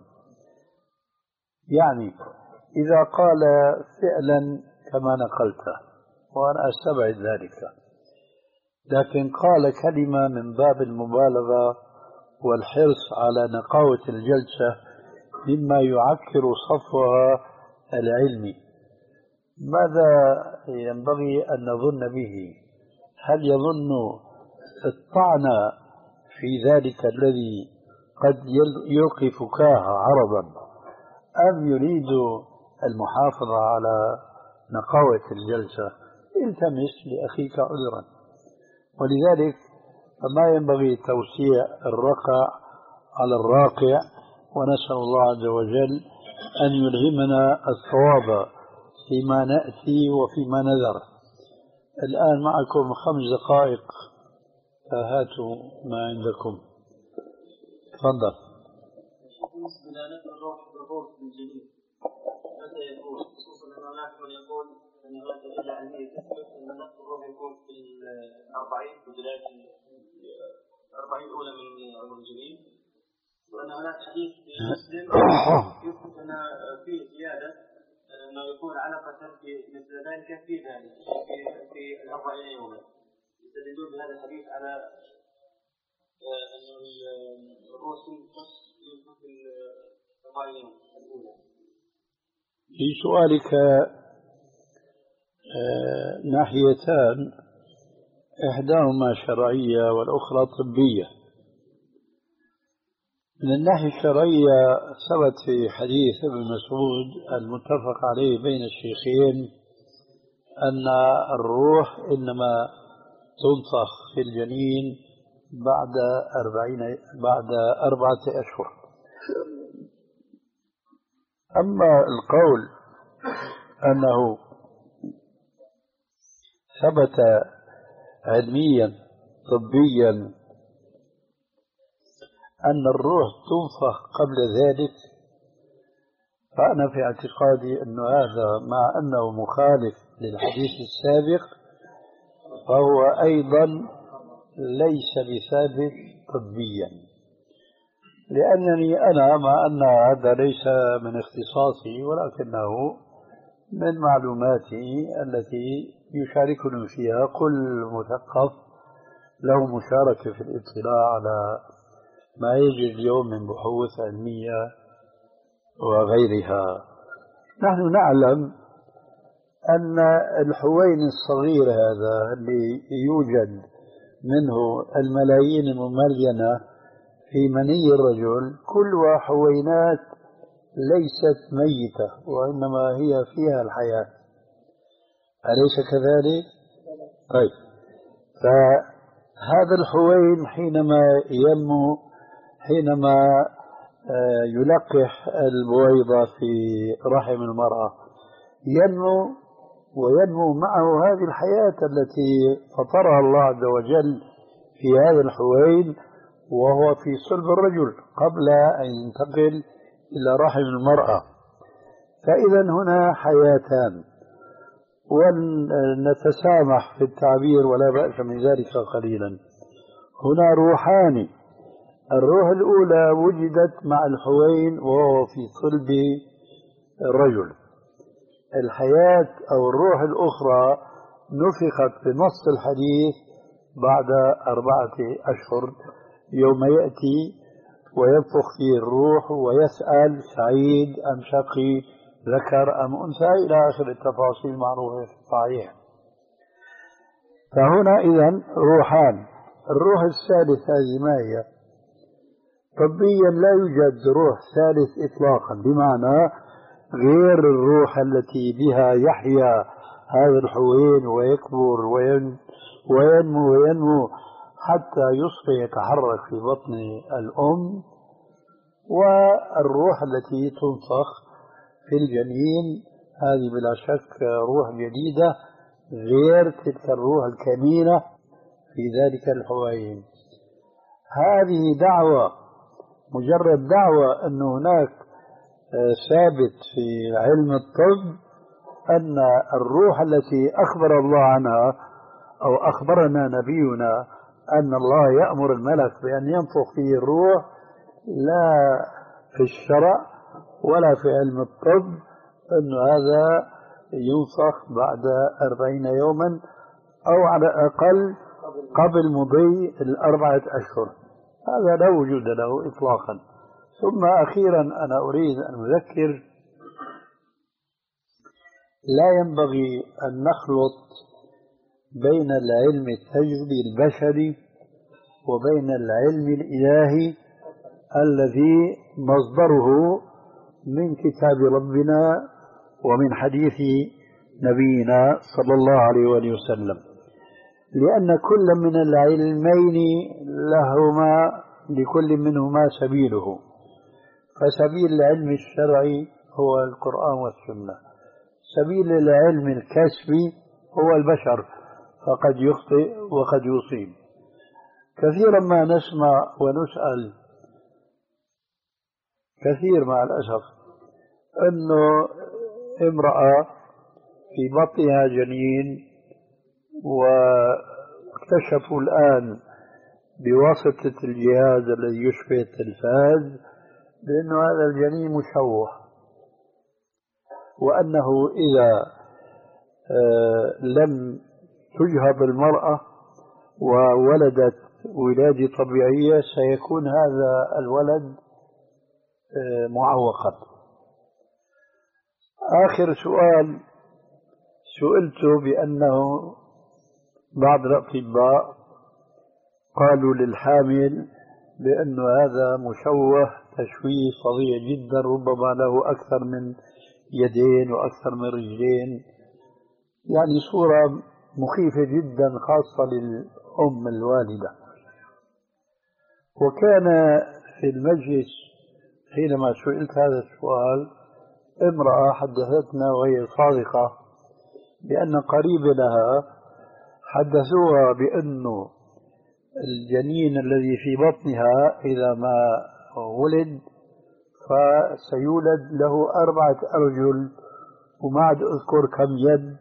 يعني إذا قال فعلا كما نقلته، وأنا أستبعد ذلك، لكن قال كلمة من باب المبالغة والحرص على نقاوة الجلسة مما يعكر صفوها العلمي، ماذا ينبغي أن نظن به؟ هل يظن الطعن في ذلك الذي قد يلقي فكاهة عرضا، أم يريد المحافظة على نقاوة الجلسة؟ التمس لأخيك عذرا. ولذلك فما ينبغي توسيع الرقع على الراقع، ونسأل الله عز وجل أن يلهمنا الصواب فيما نأتي وفيما نذر. الآن معكم خمس دقائق، فهاتوا ما عندكم. تفضل. بالنسبة لنا الروح بالروح بالجديد متى يكون؟ خصوصا أن هناك من يقول أن هناك أدلة علمية تثبت أن نفس الروح يكون في الأربعين في بداية الأربعين الأولى من عمر الجليل، وأن هناك حديث في مسلم يثبت أن فيه زيادة أنه يكون علقة مثل ذلك في ذلك في في الأربعين يوما. يستدلون بهذا الحديث على أن الروح ينفخ في الأربعين يوم الأولى. في سؤالك ناحيتان، إحداهما شرعية والأخرى طبية. من الناحية الشرعية ثبت في حديث ابن مسعود المتفق عليه بين الشيخين أن الروح إنما تنفخ في الجنين بعد أربعين بعد أربعة أشهر. أما القول أنه ثبت علميا طبيا أن الروح تنفخ قبل ذلك، فأنا في اعتقادي أن هذا مع أنه مخالف للحديث السابق فهو أيضا ليس بثابت طبيا، لأنني أنا مع أن هذا ليس من اختصاصي ولكنه من معلوماتي التي يشاركني فيها كل مثقف له مشاركة في الاطلاع على ما يجري اليوم من بحوث علمية وغيرها. نحن نعلم أن الحوين الصغير هذا اللي يوجد منه الملايين المملينة في مني الرجل كلها حوينات ليست ميتة وإنما هي فيها الحياة، أليس كذلك؟ طيب، فهذا الحوين حينما ينمو حينما يلقح البويضة في رحم المرأة ينمو وينمو معه هذه الحياة التي فطرها الله عز وجل في هذا الحوين وهو في صلب الرجل قبل أن ينتقل إلى رحم المرأة. فإذا هنا حياتان، ونتسامح في التعبير ولا بأس من ذلك قليلا. هنا روحان، الروح الأولى وجدت مع الحوين وهو في صلب الرجل، الحياة أو الروح الأخرى نفخت بنص الحديث بعد أربعة أشهر يوم يأتي وينفخ فيه الروح ويسأل سعيد أم شقي ذكر أم أنثى إلى آخر التفاصيل المعروفة في الصحيح. فهنا إذن روحان. الروح الثالث هذه ما هي؟ طبيا لا يوجد روح ثالث إطلاقا، بمعنى غير الروح التي بها يحيا هذا الحوين ويكبر وينمو وينمو حتى يصبح يتحرك في بطن الأم، والروح التي تنفخ في الجنين هذه بلا شك روح جديدة غير تلك الروح الكمينة في ذلك الحوين. هذه دعوة، مجرد دعوة أن هناك ثابت في علم الطب أن الروح التي أخبر الله عنها أو أخبرنا نبينا أن الله يأمر الملك بأن ينفخ فيه الروح، لا في الشرع ولا في علم الطب أن هذا ينفخ بعد أربعين يوما أو على الأقل قبل مضي الأربعة أشهر، هذا لا وجود له إطلاقا. ثم أخيرا أنا أريد أن أذكر، لا ينبغي أن نخلط بين العلم التجريبي البشري وبين العلم الإلهي الذي مصدره من كتاب ربنا ومن حديث نبينا صلى الله عليه وآله وسلم، لأن كل من العلمين لهما لكل منهما سبيله. فسبيل العلم الشرعي هو القرآن والسنة، سبيل العلم الكسبي هو البشر، فقد يخطئ وقد يصيب. كثيرا ما نسمع ونسأل كثير مع الأسف أنه امرأة في بطنها جنين واكتشفوا الآن بواسطة الجهاز الذي يشبه التلفاز بأن هذا الجنين مشوه، وأنه إذا لم تجهض المرأة وولدت ولادة طبيعية سيكون هذا الولد معوقا. آخر سؤال سئلت بأنه بعض الأطباء قالوا للحامل بأن هذا مشوه تشويه فظيع جدا، ربما له أكثر من يدين وأكثر من رجلين، يعني صورة مخيفة جدا خاصة للأم الوالدة. وكان في المجلس حينما سئلت هذا السؤال امرأة حدثتنا وهي صادقة بأن قريب لها حدثوها بأنه الجنين الذي في بطنها إذا ما ولد فسيولد له أربعة أرجل وما عاد أذكر كم يد،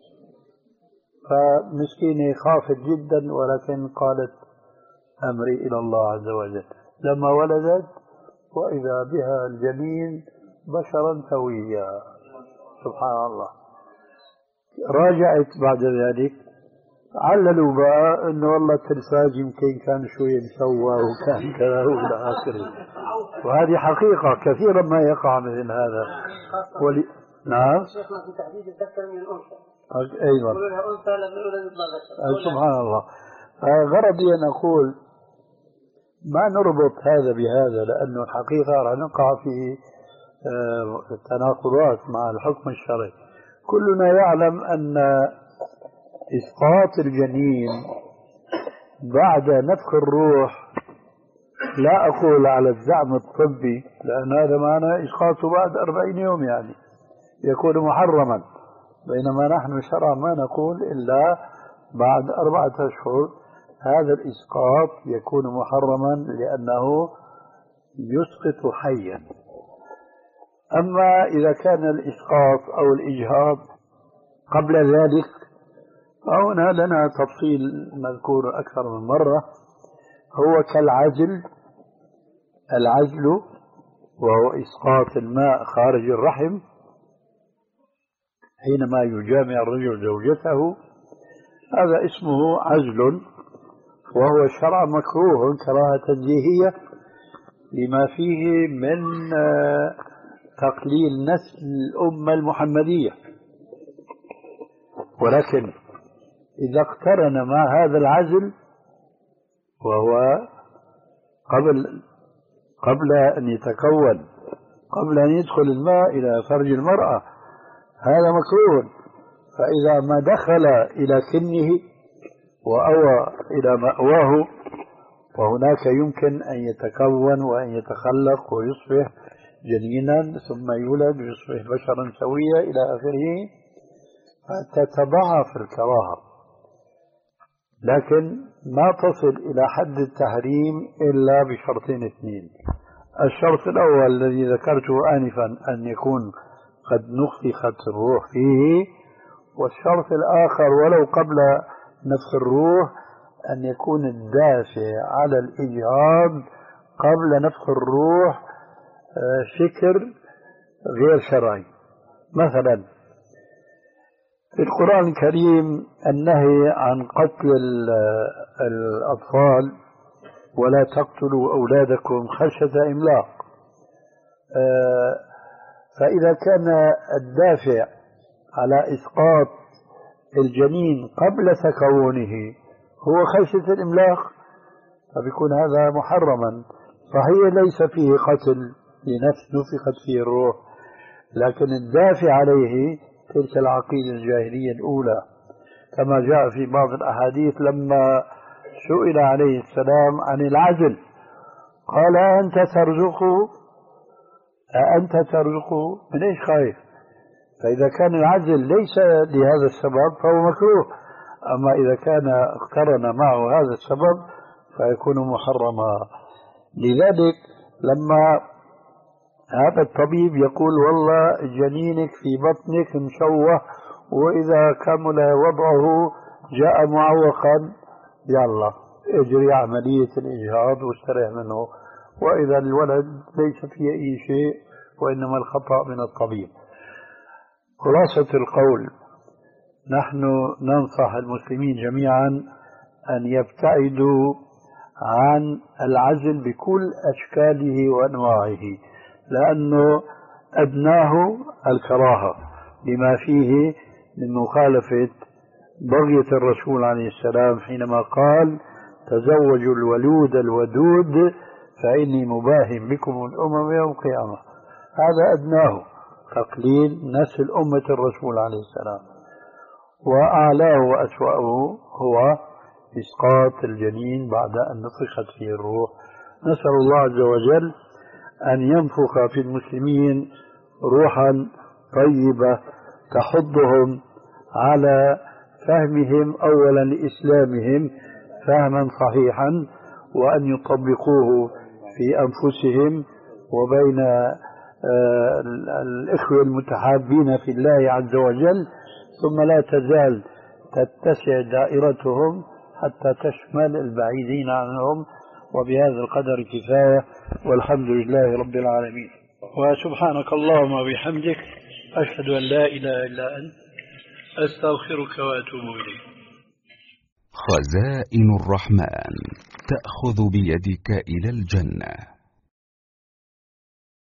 فمسكينة خافت جدا، ولكن قالت أمري إلى الله عز وجل. لما ولدت وإذا بها الجنين بشرا سويا، سبحان الله. راجعت بعد ذلك عللوا بقى انه والله التلفاز يمكن كان شوي مسوى وكان كذا والى اخره، وهذه حقيقه كثيرا ما يقع مثل هذا. ولي... نعم شيخنا في تحديد الذكر من الانثى، ايضا يقولوا لها انثى لما يولد يطلع ذكر. سبحان الله. غرضي ان اقول ما نربط هذا بهذا، لانه الحقيقه راح نقع في تناقضات مع الحكم الشرعي. كلنا يعلم ان إسقاط الجنين بعد نفخ الروح، لا أقول على الزعم الطبي لأن هذا معنى إسقاطه بعد أربعين يوم يعني يكون محرما، بينما نحن شرعا ما نقول إلا بعد أربعة أشهر هذا الإسقاط يكون محرما لأنه يسقط حيا. أما إذا كان الإسقاط أو الإجهاض قبل ذلك فهنا لنا تفصيل مذكور أكثر من مرة، هو كالعزل. العزل وهو إسقاط الماء خارج الرحم حينما يجامع الرجل زوجته، هذا اسمه عزل، وهو شرع مكروه كراهة تنزيهية لما فيه من تقليل نسل الأمة المحمدية. ولكن إذا اقترن مع هذا العزل وهو قبل قبل أن يتكون، قبل أن يدخل الماء إلى فرج المرأة، هذا مكروه. فإذا ما دخل إلى كنه وأوى إلى مأواه، وهناك يمكن أن يتكون وأن يتخلق ويصبح جنينا ثم يولد ويصبح بشرا سويا إلى آخره، فتتضاعف الكراهة، لكن ما تصل إلى حد التحريم إلا بشرطين اثنين. الشرط الأول الذي ذكرته آنفا أن يكون قد نفخت الروح فيه، والشرط الآخر ولو قبل نفخ الروح أن يكون الدافع على الإجهاض قبل نفخ الروح فكر غير شرعي. مثلا في القرآن الكريم النهي عن قتل الأطفال، ولا تقتلوا أولادكم خشية إملاق. فإذا كان الدافع على إسقاط الجنين قبل تكونه هو خشية الإملاق، فبيكون هذا محرما. صحيح ليس فيه قتل لنفس نفخت فيه الروح، لكن الدافع عليه تلك العقيدة الجاهلية الأولى، كما جاء في بعض الأحاديث لما سئل عليه السلام عن العزل قال أنت ترزقه أنت ترزقه من إيش خايف؟ فإذا كان العزل ليس لهذا السبب فهو مكروه، أما إذا كان اقترن معه هذا السبب فيكون محرما. لذلك لما هذا الطبيب يقول والله جنينك في بطنك مشوه وإذا كمل وضعه جاء معوقا، يلا اجري عملية الإجهاض واستريح منه، وإذا الولد ليس فيه أي شيء وإنما الخطأ من الطبيب. خلاصة القول، نحن ننصح المسلمين جميعا أن يبتعدوا عن العزل بكل أشكاله وأنواعه، لأنه أدناه الكراهة لما فيه من مخالفة بغية الرسول عليه السلام حينما قال تزوجوا الولود الودود فإني مباهم بكم الأمم يوم القيامة. هذا أدناه تقليل نسل أمة الرسول عليه السلام، وأعلاه وأسوأه هو إسقاط الجنين بعد أن نفخت فيه الروح. نسأل الله عز وجل أن ينفخ في المسلمين روحا طيبة تحضهم على فهمهم أولا لإسلامهم فهما صحيحا، وأن يطبقوه في أنفسهم وبين الإخوة المتحابين في الله عز وجل، ثم لا تزال تتسع دائرتهم حتى تشمل البعيدين عنهم. وبهذا القدر كفاية، والحمد لله رب العالمين. وسبحانك اللهم وبحمدك أشهد أن لا إله إلا أنت أستغفرك وأتوب إليك. خزائن الرحمن تأخذ بيدك إلى الجنة.